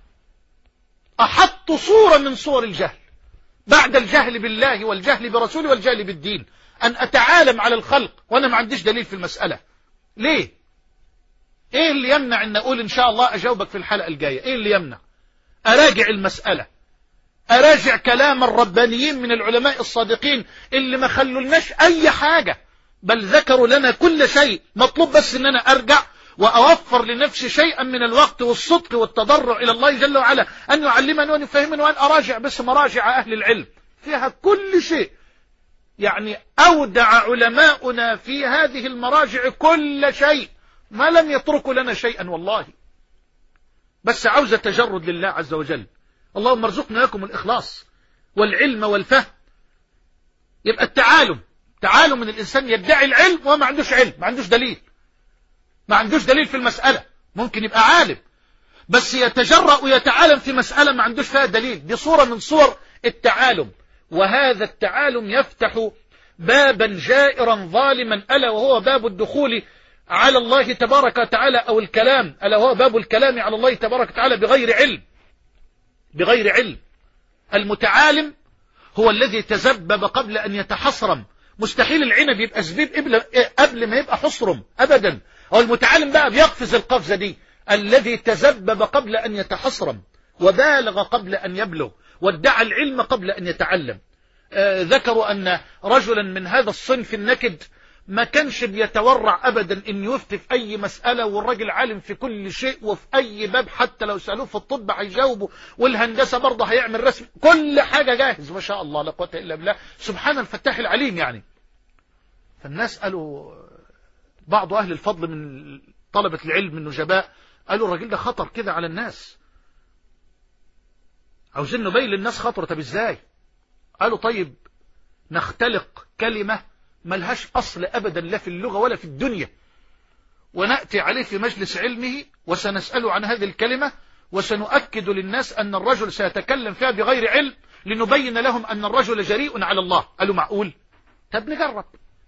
أحط صورة من صور الجهل بعد الجهل بالله والجهل برسوله والجهل بالدين، أن أتعالم على الخلق وأنا ما عنديش دليل في المسألة. ليه؟ إيه اللي يمنع أن أقول إن شاء الله أجاوبك في الحلقة الجاية؟ إيه اللي يمنع؟ أراجع المسألة، أراجع كلام الربانيين من العلماء الصادقين اللي ما خلولناش أي حاجة، بل ذكروا لنا كل شيء. مطلوب بس أن أنا أرجع وأوفر لنفسي شيئا من الوقت والصدق والتضرع إلى الله جل وعلا أن يعلمني وأن يفهمني، وأن أراجع بس مراجع أهل العلم فيها كل شيء. يعني أودع علماؤنا في هذه المراجع كل شيء، ما لم يتركوا لنا شيئا والله، بس عاوزة تجرد لله عز وجل. اللهم ارزقنا لكم الإخلاص والعلم والفهم. يبقى التعالم، تعالم من الإنسان يدعي العلم وما عندوش علم، ما عندوش دليل، ما عندوش دليل في المسألة. ممكن يبقى عالم بس يتجرأ ويتعالم في مسألة ما عندوش فيها دليل، دي صورة من صور التعالم. وهذا التعالم يفتح بابا جائرا ظالما، ألا وهو باب الدخول على الله تبارك وتعالى، أو الكلام، ألا وهو باب الكلام على الله تبارك وتعالى بغير علم، بغير علم. المتعالم هو الذي تزبب قبل أن يتحصرم. مستحيل العنب يبقى زبيب قبل ما يبقى حصرم أبدا. هو المتعالم بقى بيقفز القفزة دي، الذي تزبب قبل أن يتحصرم، وبالغ قبل أن يبلغ، وادعى العلم قبل أن يتعلم. آه ذكروا أن رجلا من هذا الصنف النكد ما كانش بيتورع أبدا إن يفتي في أي مسألة، والراجل عالم في كل شيء وفي أي باب، حتى لو سألوه في الطب هيجاوبه، والهندسة برضه هيعمل رسم، كل حاجة جاهز ما شاء الله لا قوة إلا بالله، سبحان الفتاح العليم يعني. فالناس قالوا، بعض أهل الفضل من طلبة العلم من النجباء قالوا الراجل ده خطر كده على الناس، عاوزين نبين للناس خطر. طب ازاي؟ قالوا طيب نختلق كلمة ملهاش أصل أبدا لا في اللغة ولا في الدنيا، ونأتي عليه في مجلس علمه وسنسأله عن هذه الكلمة، وسنؤكد للناس أن الرجل سيتكلم فيها بغير علم، لنبين لهم أن الرجل جريء على الله. قالوا معقول؟ طب نجرب.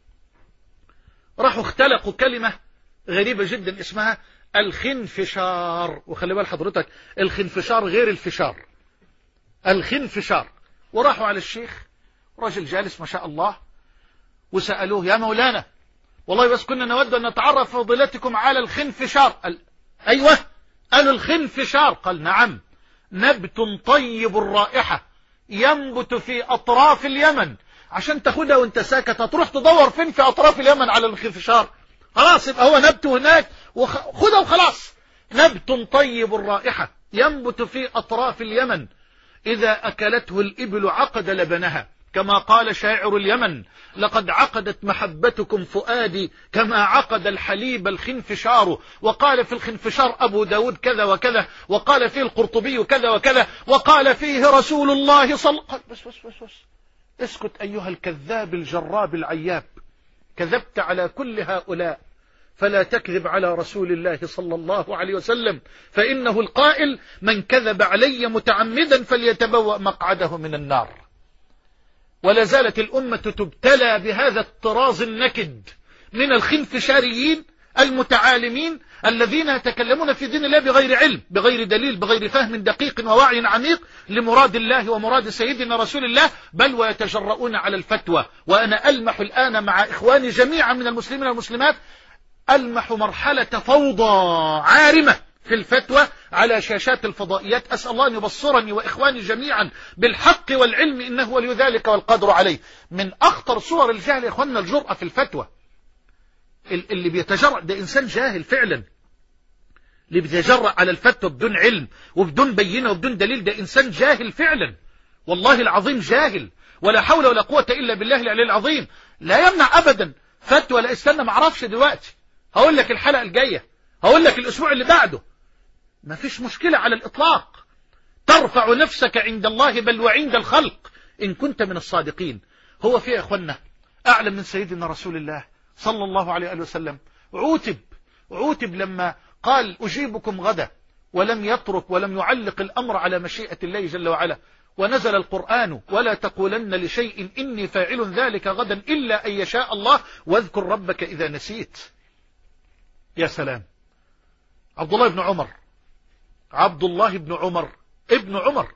راحوا اختلقوا كلمة غريبة جدا اسمها الخنفشار، وخلي بال حضرتك الخنفشار غير الفشار، الخنفشار. وراحوا على الشيخ، رجل جالس ما شاء الله، وسألوه يا مولانا والله بس كنا نود أن نتعرف فضيلتكم على الخنفشار. قال أيوة. قالوا الخنفشار؟ قال نعم، نبت طيب الرائحة ينبت في أطراف اليمن. عشان تاخدها وانت ساكت هتروح تدور فين في أطراف اليمن على الخنفشار؟ خلاص يبقى هو نبته هناك وخدها وخلاص. نبت طيب الرائحة ينبت في أطراف اليمن، إذا أكلته الإبل عقد لبنها، كما قال شاعر اليمن لقد عقدت محبتكم فؤادي كما عقد الحليب الخنفشار. وقال في الخنفشار أبو داود كذا وكذا، وقال فيه القرطبي كذا وكذا، وقال فيه رسول الله صلى الله عليه وسلم. بس بس بس بس اسكت أيها الكذاب الجراب العياب، كذبت على كل هؤلاء، فلا تكذب على رسول الله صلى الله عليه وسلم، فإنه القائل من كذب علي متعمدا فليتبوأ مقعده من النار. ولا زالت الأمة تبتلى بهذا الطراز النكد من الخنفشاريين المتعالمين الذين يتكلمون في دين الله بغير علم، بغير دليل، بغير فهم دقيق ووعي عميق لمراد الله ومراد سيدنا رسول الله، بل ويتجرؤون على الفتوى. وأنا ألمح الآن مع إخواني جميعا من المسلمين والمسلمات، ألمح مرحلة فوضى عارمة في الفتوى على شاشات الفضائيات. أسأل الله أن يبصرني وإخواني جميعا بالحق والعلم إنه ولي ذلك والقدر عليه. من أخطر صور الجهل يا إخواننا الجرأة في الفتوى. اللي بيتجرأ ده إنسان جاهل فعلا، اللي بيتجرأ على الفتوى بدون علم وبدون بينة وبدون دليل ده إنسان جاهل فعلا، والله العظيم جاهل، ولا حول ولا قوة إلا بالله العلي العظيم. لا يمنع أبدا فتوى، لا استنى معرفش دلوقتي، هقول لك الحلقة الجاية، هقول لك الأسبوع اللي بعده، ما فيش مشكلة على الإطلاق. ترفع نفسك عند الله بل وعند الخلق إن كنت من الصادقين. هو في يا أخوانا أعلم من سيدنا رسول الله صلى الله عليه وسلم عوتب عوتب لما قال أجيبكم غدا، ولم يترك ولم يعلق الأمر على مشيئة الله جل وعلا، ونزل القرآن ولا تقولن لشيء إني فاعل ذلك غدا إلا أن يشاء الله واذكر ربك إذا نسيت. يا سلام. عبد الله بن عمر عبد الله بن عمر ابن عمر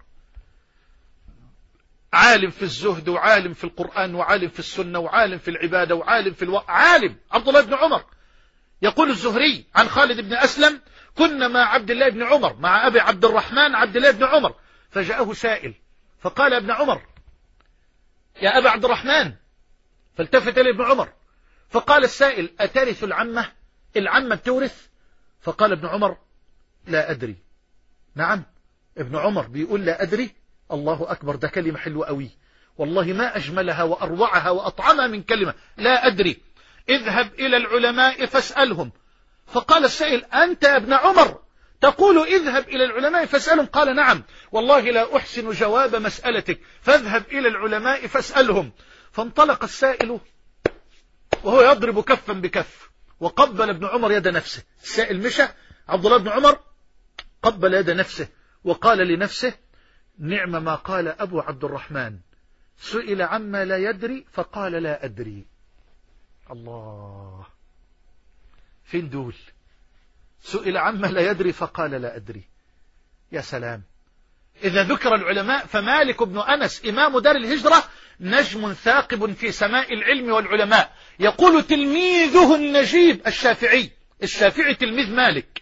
عالم في الزهد وعالم في القرآن وعالم في السنة وعالم في العبادة وعالم في الو... عالم عبد الله بن عمر. يقول الزهري عن خالد بن أسلم كنا مع عبد الله بن عمر مع أبي عبد الرحمن عبد الله بن عمر، فجاءه سائل فقال ابن عمر يا أبا عبد الرحمن، فالتفت إليه ابن عمر فقال السائل أترث العمة؟ العمة بتورث؟ فقال ابن عمر لا أدري. نعم، ابن عمر بيقول لا أدري. الله أكبر، ده كلمة حلوة قوي والله، ما أجملها وأروعها وأطعمها من كلمة لا أدري. اذهب إلى العلماء فاسألهم. فقال السائل أنت يا ابن عمر تقول اذهب إلى العلماء فاسألهم؟ قال نعم والله لا أحسن جواب مسألتك، فاذهب إلى العلماء فاسألهم. فانطلق السائل وهو يضرب كفا بكف، وقبل ابن عمر يد نفسه. السائل مشى، عبد الله بن عمر قبل يد نفسه وقال لنفسه نعم ما قال أبو عبد الرحمن، سئل عما لا يدري فقال لا أدري. الله، فين دول؟ سئل عما لا يدري فقال لا أدري. يا سلام. إذا ذكر العلماء فمالك بن أنس إمام دار الهجرة نجم ثاقب في سماء العلم والعلماء. يقول تلميذه النجيب الشافعي، الشافعي تلميذ مالك،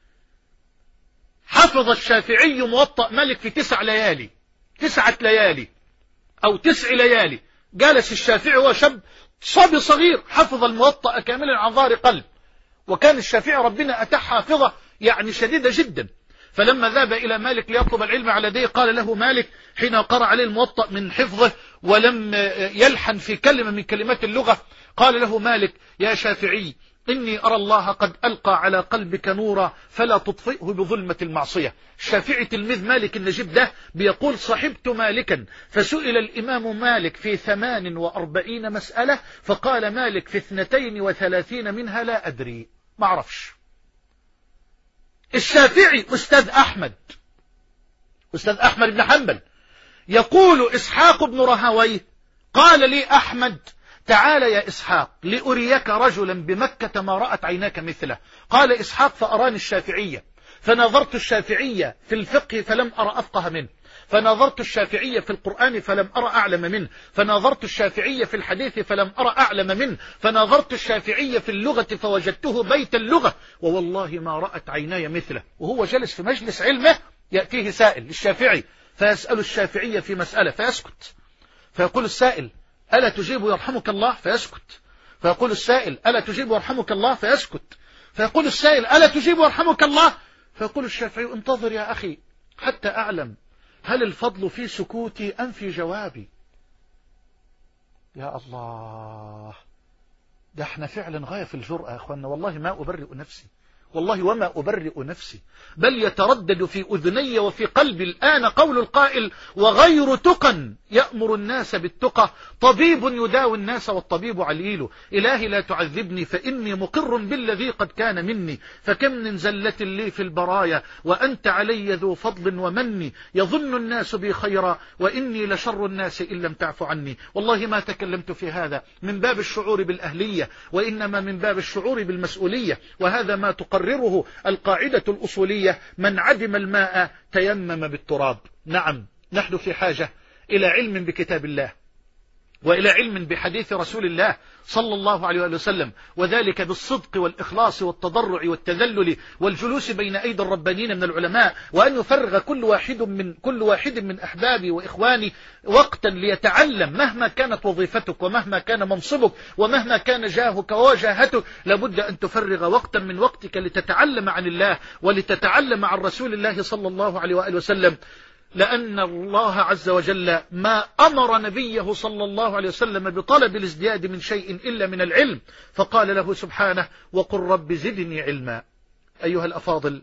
حفظ الشافعي موطأ مالك في تسع ليالي تسعة ليالي أو تسع ليالي. جالس الشافعي وهو شاب صبي صغير حفظ الموطأ كاملا عن ظهر قلب، وكان الشافعي ربنا أتاح حافظة يعني شديدة جدا. فلما ذهب إلى مالك ليطلب العلم على يديه قال له مالك حين قرأ عليه الموطأ من حفظه ولم يلحن في كلمة من كلمات اللغة، قال له مالك يا شافعي إني أرى الله قد ألقى على قلبك نورا فلا تطفئه بظلمة المعصية. الشافعي تلميذ مالك النجيب ده بيقول صحبت مالكا فسئل الإمام مالك في ثمان وأربعين مسألة فقال مالك في اثنتين وثلاثين منها لا أدري، ما أعرفش. الشافعي أستاذ أحمد أستاذ أحمد بن حنبل. يقول إسحاق بن رهويه قال لي أحمد تعال يا إسحاق لأريك رجلا بمكة ما رأت عيناك مثله. قال إسحاق فأراني الشافعية، فنظرت الشافعية في الفقه فلم أرى أفقه منه، فنظرت الشافعية في القرآن فلم أرى أعلم منه، فنظرت الشافعية في الحديث فلم أرى أعلم منه، فنظرت الشافعية في اللغة فوجدته بيت اللغة، ووالله ما رأت عيناي مثله. وهو جلس في مجلس علمه يأتيه سائل للشافعي فيسأل الشافعية في مسألة فيسكت، فيقول السائل ألا تجيب يرحمك الله؟ فيسكت. فيقول السائل ألا تجيب يرحمك الله؟ فيسكت. فيقول السائل ألا تجيب يرحمك الله؟ فيقول الشافعي انتظر يا أخي حتى أعلم هل الفضل في سكوتي أم في جوابي. يا الله، ده احنا فعلا غاية في الجرأة يا أخوانا. والله ما أبرئ نفسي، والله وما أبرئ نفسي، بل يتردد في أذني وفي قلبي الآن قول القائل وغير تقى يأمر الناس بالتقى طبيب يداوي الناس والطبيب عليل. إلهي لا تعذبني فإني مقر بالذي قد كان مني، فكم من زلة لي في البرايا وأنت علي ذو فضل ومني، يظن الناس بي خيرا وإني لشر الناس إن لم تعف عني. والله ما تكلمت في هذا من باب الشعور بالأهلية، وإنما من باب الشعور بالمسؤولية، وهذا ما تقرره القاعدة الأصولية من عدم الماء تيمم بالتراب. نعم، نحن في حاجة إلى علم بكتاب الله وإلى علم بحديث رسول الله صلى الله عليه وسلم، وذلك بالصدق والإخلاص والتضرع والتذلل والجلوس بين أيدي الربانيين من العلماء، وأن يفرغ كل واحد من كل واحد من أحبابي وإخواني وقتا ليتعلم. مهما كانت وظيفتك ومهما كان منصبك ومهما كان جاهك وجاهتك، لابد أن تفرغ وقتا من وقتك لتتعلم عن الله ولتتعلم عن رسول الله صلى الله عليه وآله وسلم، لأن الله عز وجل ما أمر نبيه صلى الله عليه وسلم بطلب الازدياد من شيء إلا من العلم، فقال له سبحانه وقل رب زدني علما. أيها الأفاضل،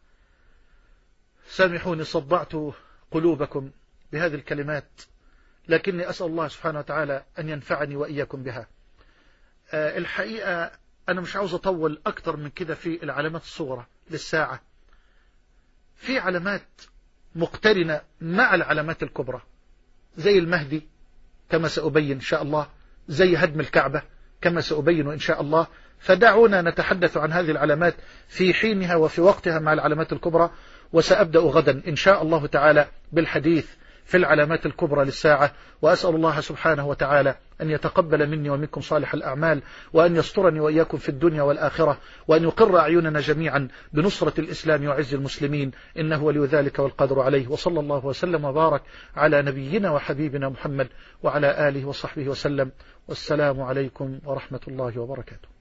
سامحوني صبعت قلوبكم بهذه الكلمات، لكني أسأل الله سبحانه وتعالى أن ينفعني وإياكم بها. الحقيقة أنا مش عاوز أطول أكتر من كده في العلامات الصغرى للساعة. في علامات مقترنة مع العلامات الكبرى زي المهدي كما سأبين إن شاء الله، زي هدم الكعبة كما سأبين إن شاء الله. فدعونا نتحدث عن هذه العلامات في حينها وفي وقتها مع العلامات الكبرى. وسأبدأ غدا إن شاء الله تعالى بالحديث في العلامات الكبرى للساعة. وأسأل الله سبحانه وتعالى أن يتقبل مني ومنكم صالح الأعمال، وأن يسترني وإياكم في الدنيا والآخرة، وأن يقر أعيننا جميعا بنصرة الإسلام وعز المسلمين، إنه ولي ذلك والقدر عليه. وصلى الله وسلم وبارك على نبينا وحبيبنا محمد وعلى آله وصحبه وسلم. والسلام عليكم ورحمة الله وبركاته.